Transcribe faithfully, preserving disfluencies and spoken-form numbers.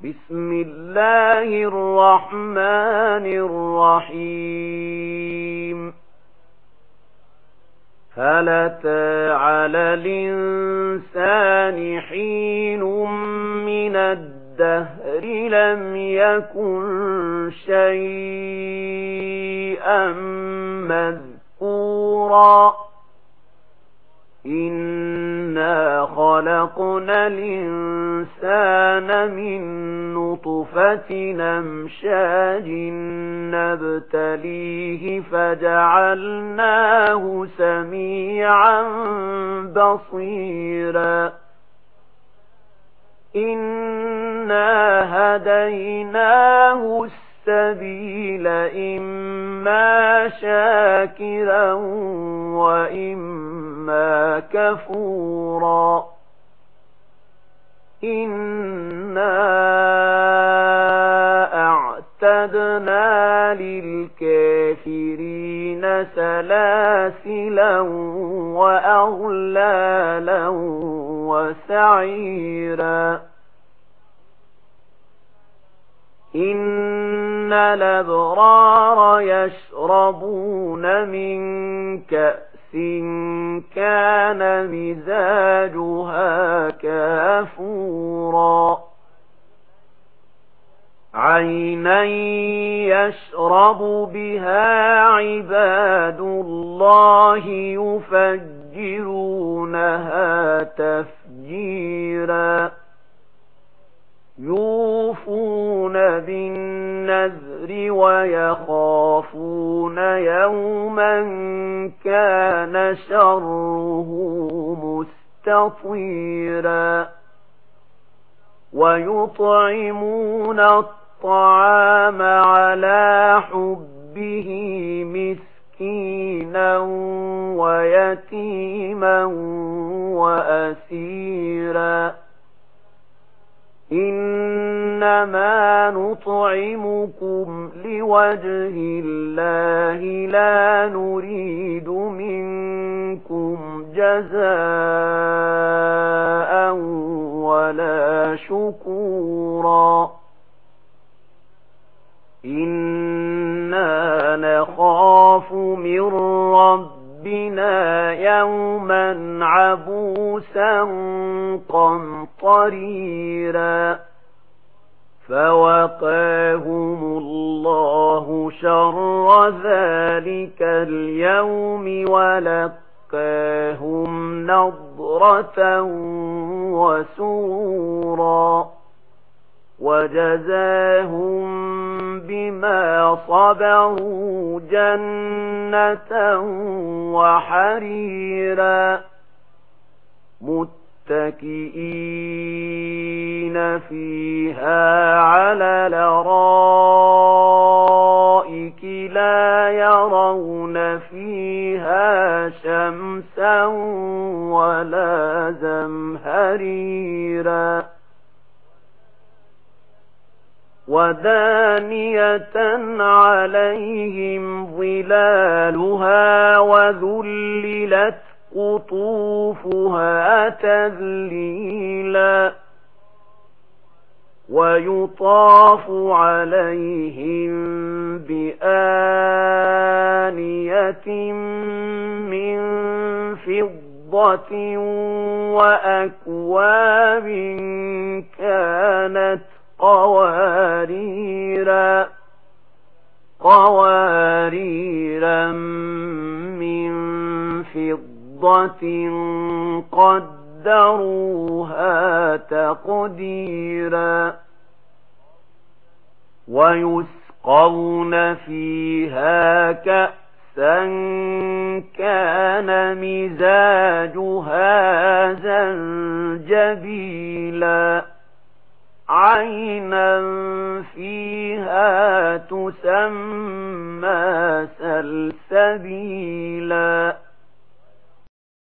بسم الله الرحمن الرحيم. هل أتى على الإنسان حين من الدهر لم يكن شيئا مذكورا إنا خلقنا الإنسان من نطفة أمشاج نبتليه فجعلناه سميعا بصيرا إنا هديناه السبيل إما شاكرا وإما كفورا إنا أعتدنا للكافرين سلاسلا وأغلالا وسعيرا إن الأبرار يشربون من كأس كان مزاجها كافورا عينا يشرب بها عباد الله يفجرونها تفجيرا يوفون بالنذر ويخافون يوما كان شره مستطيرا ويطعمون الطعام على حبه مسكينا ويتيما وأسيرا إنما نطعمكم لوجه الله لا نريد منكم جزاء ولا شكورا إنا نخاف من ربنا يوما عبوسا قمطريرا فوقاهم الله شر ذلك اليوم ولقاهم نضرة وسرورا وجزاهم بما صبروا جنة وحريرا متكئين فيها على الأرائك لا يرون فيها شمسا ولا زمهريرا ودانية عليهم ظلالها وذللت قطوفها تذليلا ويطاف عليهم بآنية من فضة وأكواب كانت قواريرا قواريرا من فضة قدروها تقديرا ويسقون فيها كأسا كان مزاجها زنجبيلا عينا فيها تسمى سلسبيلا